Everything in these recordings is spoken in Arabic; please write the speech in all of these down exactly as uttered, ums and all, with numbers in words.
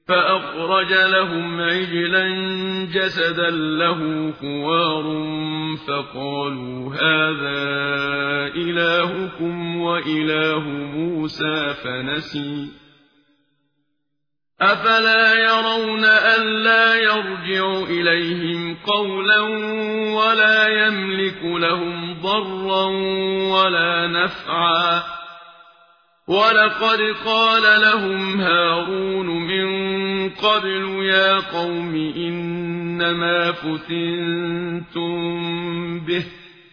فأخرج لهم عجلا جسدا له خوار فقالوا هذا إلهكم وإله موسى فنسي أفلا يرون ألا يرجع إليهم قولا ولا يملك لهم ضرا ولا نفعا ولقد قال لهم هارون من قبل يا قوم إنما فتنتم به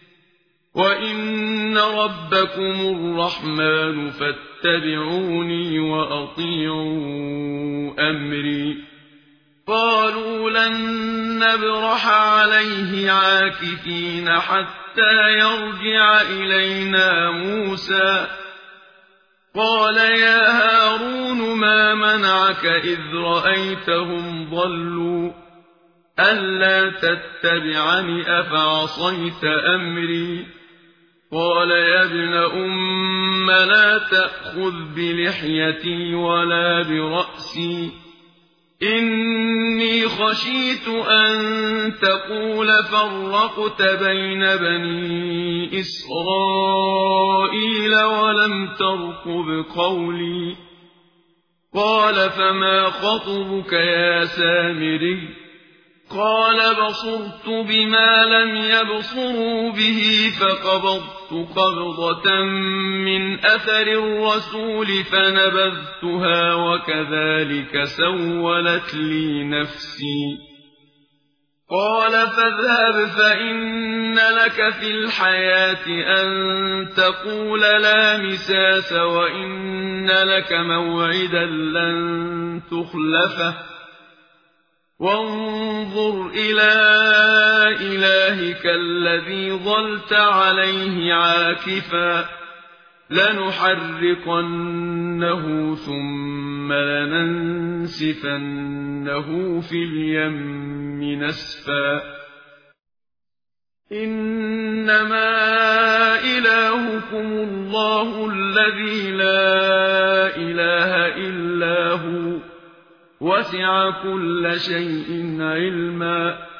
وإن ربكم الرحمن فاتبعوني وأطيعوا أمري قالوا لن نبرح عليه عاكفين حتى يرجع إلينا موسى قال يا هارون ما منعك إذ رأيتهم ضلوا ألا تتبعني أفعصيت أمري قال يا ابن أم لا تأخذ بلحيتي ولا برأسي إني خشيت أن تقول فرقت بين بني إسرائيل ولم ترقب قولي قال فما خطبك يا سامري قال بصرت بما لم يبصروا به فقبضت قبضة من أثر الرسول فنبذتها وكذلك سولت لي نفسي قال فاذهب فإن لك في الحياة أن تقول لا مساس وإن لك موعدا لن تخلفه وانظر إلى إلهك الذي ظلت عليه عاكفا لنحرقنه ثم لننسفنه في اليم نسفا إنما إلهكم الله الذي لا إله إلا هو وسع كل شيء علما